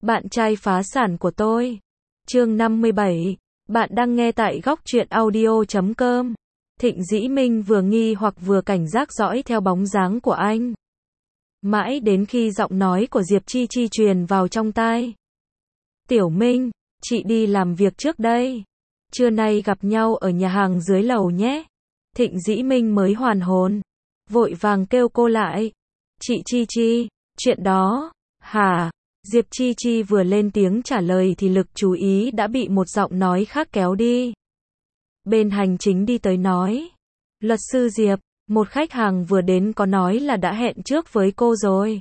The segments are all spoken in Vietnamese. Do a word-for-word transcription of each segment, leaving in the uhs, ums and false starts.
Bạn trai phá sản của tôi. Chương năm mươi bảy. Bạn đang nghe tại góc truyện audio chấm com. Thịnh Dĩ Minh vừa nghi hoặc vừa cảnh giác dõi theo bóng dáng của anh. Mãi đến khi giọng nói của Diệp Chi Chi truyền vào trong tai. Tiểu Minh, chị đi làm việc trước đây. Trưa nay gặp nhau ở nhà hàng dưới lầu nhé. Thịnh Dĩ Minh mới hoàn hồn. Vội vàng kêu cô lại. Chị Chi Chi, chuyện đó, hả? Diệp Chi Chi vừa lên tiếng trả lời thì lực chú ý đã bị một giọng nói khác kéo đi. Bên hành chính đi tới nói. Luật sư Diệp, một khách hàng vừa đến có nói là đã hẹn trước với cô rồi.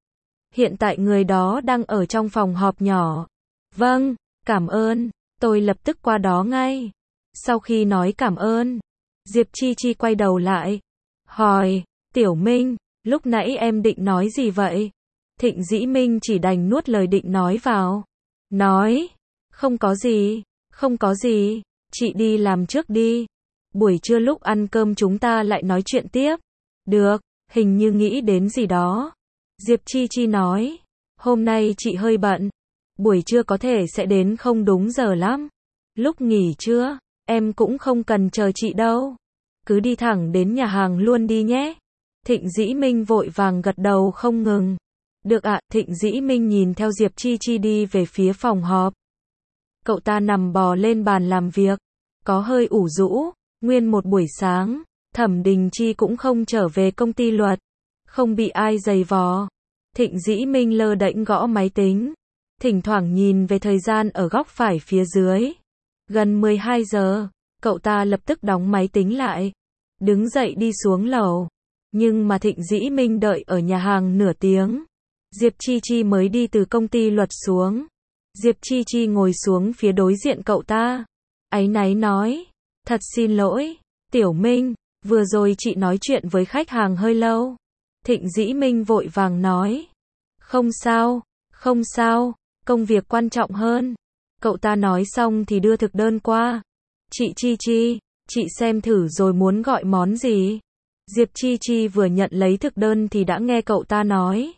Hiện tại người đó đang ở trong phòng họp nhỏ. Vâng, cảm ơn, tôi lập tức qua đó ngay. Sau khi nói cảm ơn, Diệp Chi Chi quay đầu lại. Hỏi, Tiểu Minh, lúc nãy em định nói gì vậy? Thịnh Dĩ Minh chỉ đành nuốt lời định nói vào. Nói, không có gì, không có gì, chị đi làm trước đi. Buổi trưa lúc ăn cơm chúng ta lại nói chuyện tiếp. Được, hình như nghĩ đến gì đó. Diệp Chi Chi nói, hôm nay chị hơi bận. Buổi trưa có thể sẽ đến không đúng giờ lắm. Lúc nghỉ trưa, em cũng không cần chờ chị đâu. Cứ đi thẳng đến nhà hàng luôn đi nhé. Thịnh Dĩ Minh vội vàng gật đầu không ngừng. Được ạ, Thịnh Dĩ Minh nhìn theo Diệp Chi Chi đi về phía phòng họp. Cậu ta nằm bò lên bàn làm việc, có hơi ủ rũ, nguyên một buổi sáng, Thẩm Đình Chi cũng không trở về công ty luật, không bị ai giày vò. Thịnh Dĩ Minh lơ đễnh gõ máy tính, thỉnh thoảng nhìn về thời gian ở góc phải phía dưới. Gần mười hai giờ, cậu ta lập tức đóng máy tính lại, đứng dậy đi xuống lầu. Nhưng mà Thịnh Dĩ Minh đợi ở nhà hàng nửa tiếng. Diệp Chi Chi mới đi từ công ty luật xuống. Diệp Chi Chi ngồi xuống phía đối diện cậu ta. Áy náy nói. Thật xin lỗi, Tiểu Minh, vừa rồi chị nói chuyện với khách hàng hơi lâu. Thịnh Dĩ Minh vội vàng nói. Không sao, không sao, công việc quan trọng hơn. Cậu ta nói xong thì đưa thực đơn qua. Chị Chi Chi, chị xem thử rồi muốn gọi món gì? Diệp Chi Chi vừa nhận lấy thực đơn thì đã nghe cậu ta nói.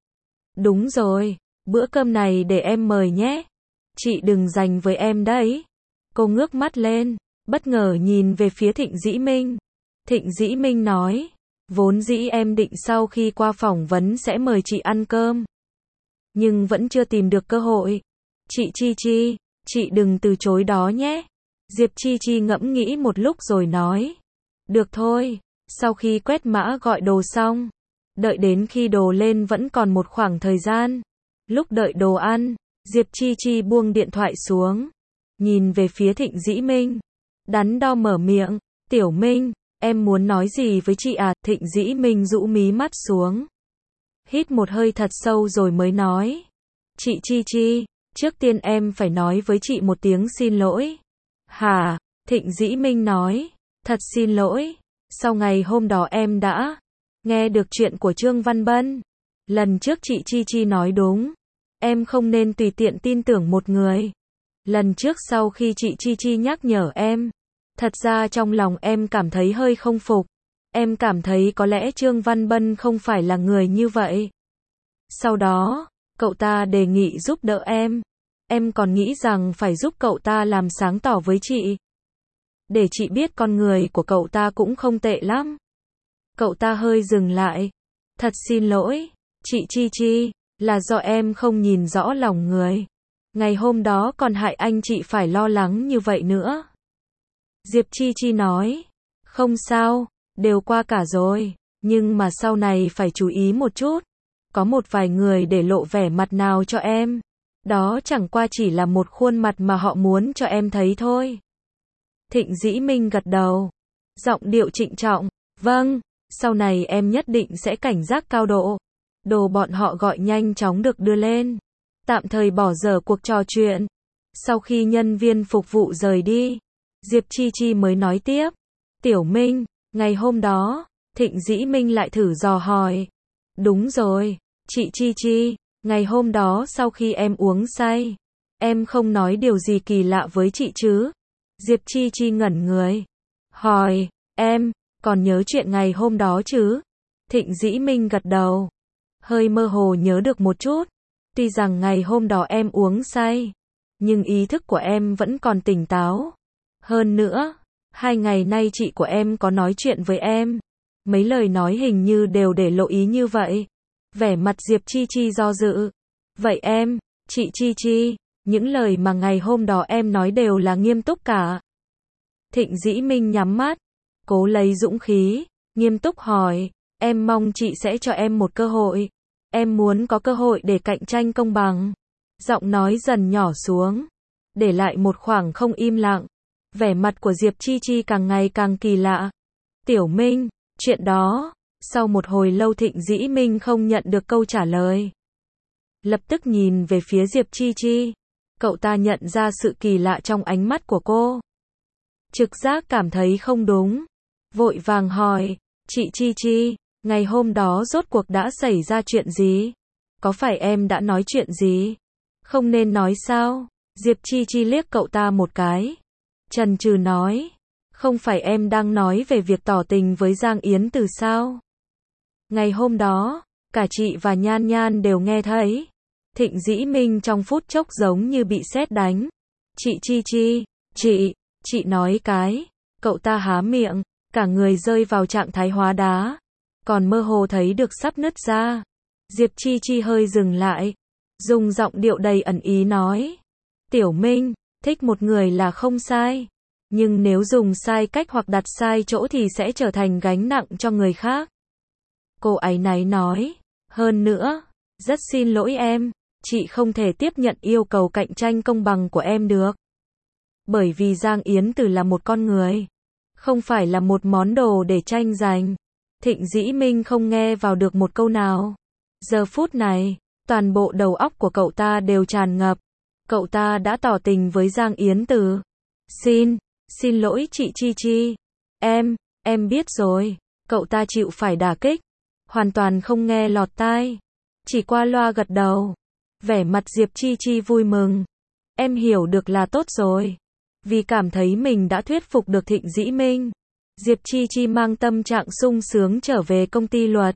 Đúng rồi, bữa cơm này để em mời nhé. Chị đừng dành với em đấy. Cô ngước mắt lên, bất ngờ nhìn về phía Thịnh Dĩ Minh. Thịnh Dĩ Minh nói, vốn dĩ em định sau khi qua phỏng vấn sẽ mời chị ăn cơm. Nhưng vẫn chưa tìm được cơ hội. Chị Chi Chi, chị đừng từ chối đó nhé. Diệp Chi Chi ngẫm nghĩ một lúc rồi nói. Được thôi, sau khi quét mã gọi đồ xong. Đợi đến khi đồ lên vẫn còn một khoảng thời gian. Lúc đợi đồ ăn, Diệp Chi Chi buông điện thoại xuống. Nhìn về phía Thịnh Dĩ Minh. Đắn đo mở miệng. Tiểu Minh, em muốn nói gì với chị à? Thịnh Dĩ Minh rũ mí mắt xuống. Hít một hơi thật sâu rồi mới nói. Chị Chi Chi, trước tiên em phải nói với chị một tiếng xin lỗi. Hả? Thịnh Dĩ Minh nói. Thật xin lỗi. Sau ngày hôm đó em đã nghe được chuyện của Trương Văn Bân. Lần trước chị Chi Chi nói đúng. Em không nên tùy tiện tin tưởng một người. Lần trước sau khi chị Chi Chi nhắc nhở em. Thật ra trong lòng em cảm thấy hơi không phục. Em cảm thấy có lẽ Trương Văn Bân không phải là người như vậy. Sau đó, cậu ta đề nghị giúp đỡ em. Em còn nghĩ rằng phải giúp cậu ta làm sáng tỏ với chị. Để chị biết con người của cậu ta cũng không tệ lắm. Cậu ta hơi dừng lại. Thật xin lỗi, chị Chi Chi, là do em không nhìn rõ lòng người. Ngày hôm đó còn hại anh chị phải lo lắng như vậy nữa. Diệp Chi Chi nói. Không sao, đều qua cả rồi. Nhưng mà sau này phải chú ý một chút. Có một vài người để lộ vẻ mặt nào cho em. Đó chẳng qua chỉ là một khuôn mặt mà họ muốn cho em thấy thôi. Thịnh Dĩ Minh gật đầu. Giọng điệu trịnh trọng. Vâng, sau này em nhất định sẽ cảnh giác cao độ. Đồ bọn họ gọi nhanh chóng được đưa lên. Tạm thời bỏ dở cuộc trò chuyện. Sau khi nhân viên phục vụ rời đi, Diệp Chi Chi mới nói tiếp. Tiểu Minh, ngày hôm đó, Thịnh Dĩ Minh lại thử dò hỏi. Đúng rồi, chị Chi Chi, ngày hôm đó sau khi em uống say, em không nói điều gì kỳ lạ với chị chứ? Diệp Chi Chi ngẩn người. Hỏi, em, còn nhớ chuyện ngày hôm đó chứ? Thịnh Dĩ Minh gật đầu. Hơi mơ hồ nhớ được một chút. Tuy rằng ngày hôm đó em uống say, nhưng ý thức của em vẫn còn tỉnh táo. Hơn nữa, hai ngày nay chị của em có nói chuyện với em. Mấy lời nói hình như đều để lộ ý như vậy. Vẻ mặt Diệp Chi Chi do dự. Vậy em, chị Chi Chi, những lời mà ngày hôm đó em nói đều là nghiêm túc cả. Thịnh Dĩ Minh nhắm mắt, cố lấy dũng khí, nghiêm túc hỏi, em mong chị sẽ cho em một cơ hội. Em muốn có cơ hội để cạnh tranh công bằng. Giọng nói dần nhỏ xuống, để lại một khoảng không im lặng. Vẻ mặt của Diệp Chi Chi càng ngày càng kỳ lạ. Tiểu Minh, chuyện đó, sau một hồi lâu Thịnh Dĩ Minh không nhận được câu trả lời. Lập tức nhìn về phía Diệp Chi Chi. Cậu ta nhận ra sự kỳ lạ trong ánh mắt của cô. Trực giác cảm thấy không đúng. Vội vàng hỏi, chị Chi Chi, ngày hôm đó rốt cuộc đã xảy ra chuyện gì? Có phải em đã nói chuyện gì? Không nên nói sao? Diệp Chi Chi liếc cậu ta một cái. Chần chừ nói, không phải em đang nói về việc tỏ tình với Giang Yến từ sao? Ngày hôm đó, cả chị và Nhan Nhan đều nghe thấy. Thịnh Dĩ Minh trong phút chốc giống như bị sét đánh. Chị Chi Chi, chị, chị nói cái. Cậu ta há miệng, cả người rơi vào trạng thái hóa đá. Còn mơ hồ thấy được sắp nứt ra. Diệp Chi Chi hơi dừng lại. Dùng giọng điệu đầy ẩn ý nói. Tiểu Minh, thích một người là không sai. Nhưng nếu dùng sai cách hoặc đặt sai chỗ thì sẽ trở thành gánh nặng cho người khác. Cô áy náy nói. Hơn nữa, rất xin lỗi em, chị không thể tiếp nhận yêu cầu cạnh tranh công bằng của em được. Bởi vì Giang Yến Từ là một con người, không phải là một món đồ để tranh giành. Thịnh Dĩ Minh không nghe vào được một câu nào. Giờ phút này, toàn bộ đầu óc của cậu ta đều tràn ngập. Cậu ta đã tỏ tình với Giang Yến Từ. Xin, xin lỗi chị Chi Chi. Em, em biết rồi. Cậu ta chịu phải đả kích. Hoàn toàn không nghe lọt tai. Chỉ qua loa gật đầu. Vẻ mặt Diệp Chi Chi vui mừng. Em hiểu được là tốt rồi. Vì cảm thấy mình đã thuyết phục được Thịnh Dĩ Minh, Diệp Chi Chi mang tâm trạng sung sướng trở về công ty luật.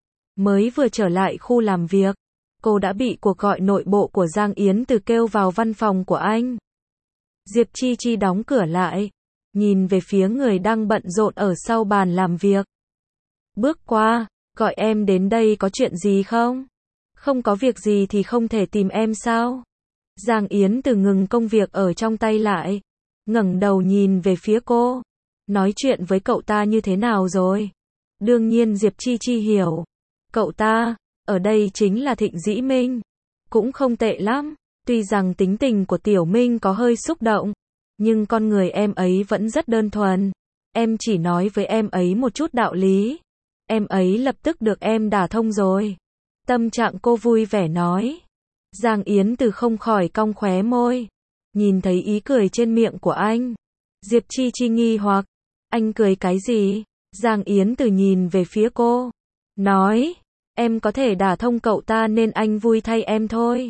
Mới vừa trở lại khu làm việc, cô đã bị cuộc gọi nội bộ của Giang Yến Từ kêu vào văn phòng của anh. Diệp Chi Chi đóng cửa lại, nhìn về phía người đang bận rộn ở sau bàn làm việc. Bước qua, gọi em đến đây có chuyện gì không? Không có việc gì thì không thể tìm em sao? Giang Yến Từ ngừng công việc ở trong tay lại, ngẩng đầu nhìn về phía cô. Nói chuyện với cậu ta như thế nào rồi? Đương nhiên Diệp Chi Chi hiểu. Cậu ta, ở đây chính là Thịnh Dĩ Minh. Cũng không tệ lắm. Tuy rằng tính tình của Tiểu Minh có hơi xúc động, nhưng con người em ấy vẫn rất đơn thuần. Em chỉ nói với em ấy một chút đạo lý. Em ấy lập tức được em đả thông rồi. Tâm trạng cô vui vẻ nói. Giang Yến Từ không khỏi cong khóe môi. Nhìn thấy ý cười trên miệng của anh. Diệp Chi Chi nghi hoặc. Anh cười cái gì? Giang Yến Từ nhìn về phía cô. Nói. Em có thể đả thông cậu ta nên anh vui thay em thôi.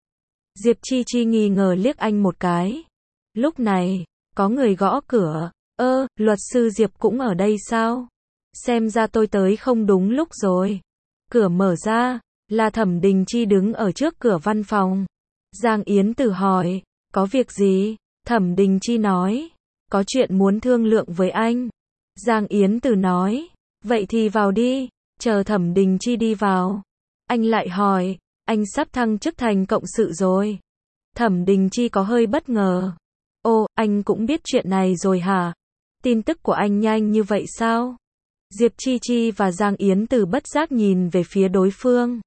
Diệp Chi Chi nghi ngờ liếc anh một cái. Lúc này, có người gõ cửa. Ơ, luật sư Diệp cũng ở đây sao? Xem ra tôi tới không đúng lúc rồi. Cửa mở ra, là Thẩm Đình Chi đứng ở trước cửa văn phòng. Giang Yến Từ hỏi, có việc gì? Thẩm Đình Chi nói, có chuyện muốn thương lượng với anh. Giang Yến Từ nói, vậy thì vào đi. Chờ Thẩm Đình Chi đi vào, anh lại hỏi, anh sắp thăng chức thành cộng sự rồi. Thẩm Đình Chi có hơi bất ngờ. Ô, anh cũng biết chuyện này rồi hả? Tin tức của anh nhanh như vậy sao? Diệp Chi Chi và Giang Yến Từ bất giác nhìn về phía đối phương.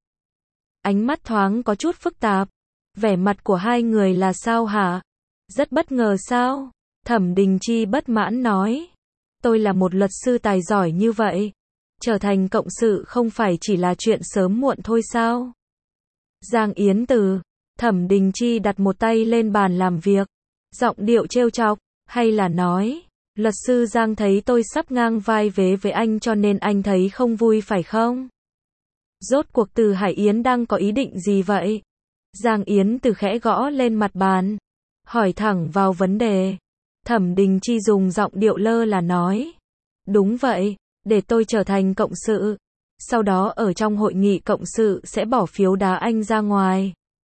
Ánh mắt thoáng có chút phức tạp. Vẻ mặt của hai người là sao hả? Rất bất ngờ sao? Thẩm Đình Chi bất mãn nói. Tôi là một luật sư tài giỏi như vậy. Trở thành cộng sự không phải chỉ là chuyện sớm muộn thôi sao? Giang Yến Từ. Thẩm Đình Chi đặt một tay lên bàn làm việc. Giọng điệu trêu chọc. Hay là nói, luật sư Giang thấy tôi sắp ngang vai vế với anh cho nên anh thấy không vui phải không? Rốt cuộc Từ Hải Yến đang có ý định gì vậy? Giang Yến Từ khẽ gõ lên mặt bàn. Hỏi thẳng vào vấn đề. Thẩm Đình Chi dùng giọng điệu lơ là nói. Đúng vậy, để tôi trở thành cộng sự. Sau đó ở trong hội nghị cộng sự sẽ bỏ phiếu đá anh ra ngoài.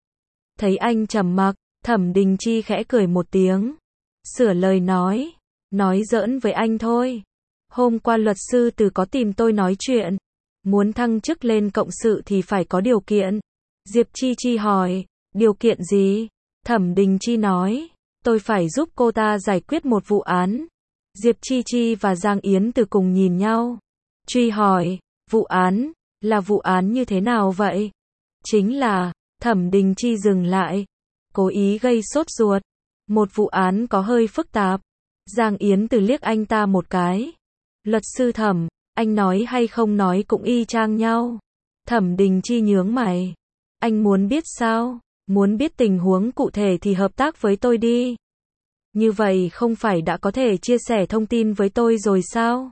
Thấy anh trầm mặc, Thẩm Đình Chi khẽ cười một tiếng. Sửa lời nói. Nói giỡn với anh thôi. Hôm qua luật sư Từ có tìm tôi nói chuyện. Muốn thăng chức lên cộng sự thì phải có điều kiện. Diệp Chi Chi hỏi. Điều kiện gì? Thẩm Đình Chi nói. Tôi phải giúp cô ta giải quyết một vụ án. Diệp Chi Chi và Giang Yến Từ cùng nhìn nhau. Truy hỏi. Vụ án? Là vụ án như thế nào vậy? Chính là. Thẩm Đình Chi dừng lại. Cố ý gây sốt ruột. Một vụ án có hơi phức tạp. Giang Yến Từ liếc anh ta một cái. Luật sư Thẩm, anh nói hay không nói cũng y chang nhau. Thẩm Đình Chi nhướng mày. Anh muốn biết sao? Muốn biết tình huống cụ thể thì hợp tác với tôi đi. Như vậy không phải đã có thể chia sẻ thông tin với tôi rồi sao?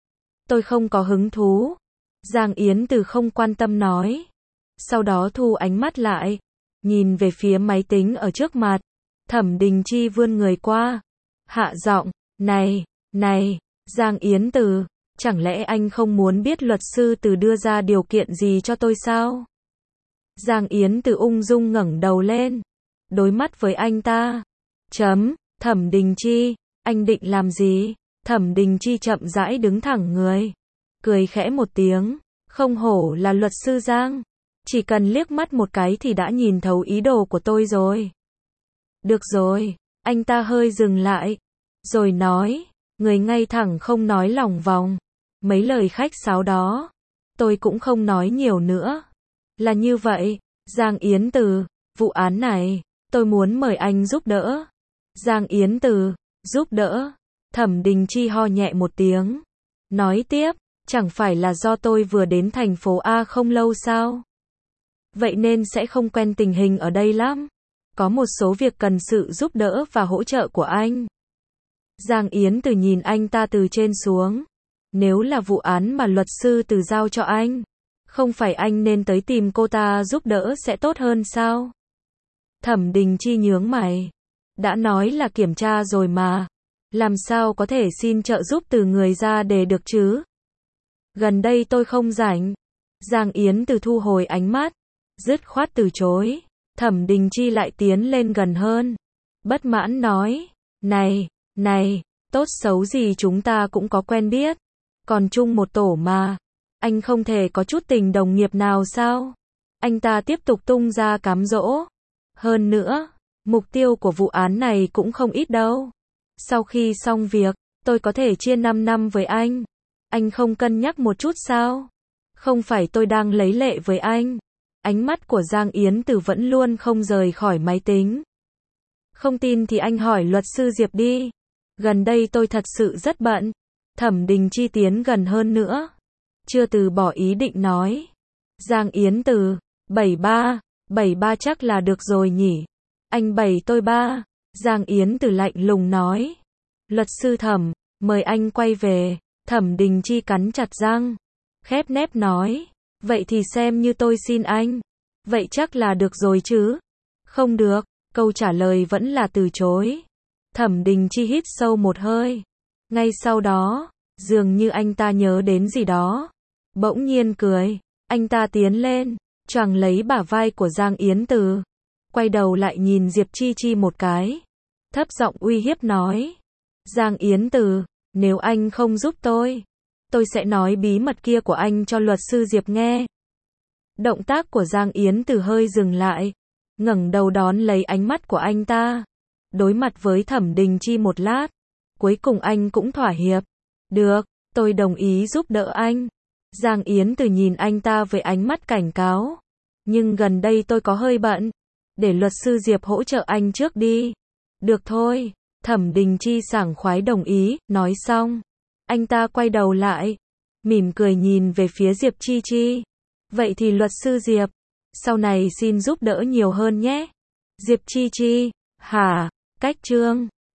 Tôi không có hứng thú. Giang Yến Từ không quan tâm nói. Sau đó thu ánh mắt lại. Nhìn về phía máy tính ở trước mặt. Thẩm Đình Chi vươn người qua. Hạ giọng. Này, này, Giang Yến Từ. Chẳng lẽ anh không muốn biết luật sư Từ đưa ra điều kiện gì cho tôi sao? Giang Yến Từ ung dung ngẩng đầu lên. Đối mắt với anh ta. Chấm. Thẩm Đình Chi. Anh định làm gì? Thẩm Đình Chi chậm rãi đứng thẳng người. Cười khẽ một tiếng. Không hổ là luật sư Giang. Chỉ cần liếc mắt một cái thì đã nhìn thấu ý đồ của tôi rồi. Được rồi. Anh ta hơi dừng lại. Rồi nói. Người ngay thẳng không nói lòng vòng. Mấy lời khách sáo đó. Tôi cũng không nói nhiều nữa. Là như vậy. Giang Yến Từ. Vụ án này. Tôi muốn mời anh giúp đỡ. Giang Yến Từ. Giúp đỡ. Thẩm Đình Chi ho nhẹ một tiếng. Nói tiếp. Chẳng phải là do tôi vừa đến thành phố A không lâu sao? Vậy nên sẽ không quen tình hình ở đây lắm. Có một số việc cần sự giúp đỡ và hỗ trợ của anh. Giang Yến Từ nhìn anh ta từ trên xuống. Nếu là vụ án mà luật sư Từ giao cho anh, không phải anh nên tới tìm cô ta giúp đỡ sẽ tốt hơn sao? Thẩm Đình Chi nhướng mày. Đã nói là kiểm tra rồi mà. Làm sao có thể xin trợ giúp từ người ra để được chứ? Gần đây tôi không rảnh. Giang Yến Từ thu hồi ánh mắt. Dứt khoát từ chối. Thẩm Đình Chi lại tiến lên gần hơn. Bất mãn nói. Này, này, tốt xấu gì chúng ta cũng có quen biết. Còn chung một tổ mà. Anh không thể có chút tình đồng nghiệp nào sao? Anh ta tiếp tục tung ra cám dỗ. Hơn nữa, mục tiêu của vụ án này cũng không ít đâu. Sau khi xong việc, tôi có thể chia năm năm với anh. Anh không cân nhắc một chút sao? Không phải tôi đang lấy lệ với anh. Ánh mắt của Giang Yến Từ vẫn luôn không rời khỏi máy tính. Không tin thì anh hỏi luật sư Diệp đi. Gần đây tôi thật sự rất bận. Thẩm Đình Chi tiến gần hơn nữa. Chưa từ bỏ ý định nói. Giang Yến Từ. Bảy ba. Bảy ba chắc là được rồi nhỉ. Anh bảy tôi ba. Giang Yến Từ lạnh lùng nói. Luật sư Thẩm. Mời anh quay về. Thẩm Đình Chi cắn chặt răng. Khép nép nói. Vậy thì xem như tôi xin anh. Vậy chắc là được rồi chứ. Không được. Câu trả lời vẫn là từ chối. Thẩm Đình Chi hít sâu một hơi. Ngay sau đó, dường như anh ta nhớ đến gì đó. Bỗng nhiên cười. Anh ta tiến lên, choàng lấy bả vai của Giang Yến Từ. Quay đầu lại nhìn Diệp Chi Chi một cái. Thấp giọng uy hiếp nói. Giang Yến Từ, nếu anh không giúp tôi, tôi sẽ nói bí mật kia của anh cho luật sư Diệp nghe. Động tác của Giang Yến Từ hơi dừng lại. Ngẩng đầu đón lấy ánh mắt của anh ta. Đối mặt với Thẩm Đình Chi một lát. Cuối cùng anh cũng thỏa hiệp. Được, tôi đồng ý giúp đỡ anh. Giang Yến Từ nhìn anh ta với ánh mắt cảnh cáo. Nhưng gần đây tôi có hơi bận. Để luật sư Diệp hỗ trợ anh trước đi. Được thôi. Thẩm Đình Chi sảng khoái đồng ý. Nói xong, anh ta quay đầu lại. Mỉm cười nhìn về phía Diệp Chi Chi. Vậy thì luật sư Diệp, sau này xin giúp đỡ nhiều hơn nhé. Diệp Chi Chi. Hả? Cách chương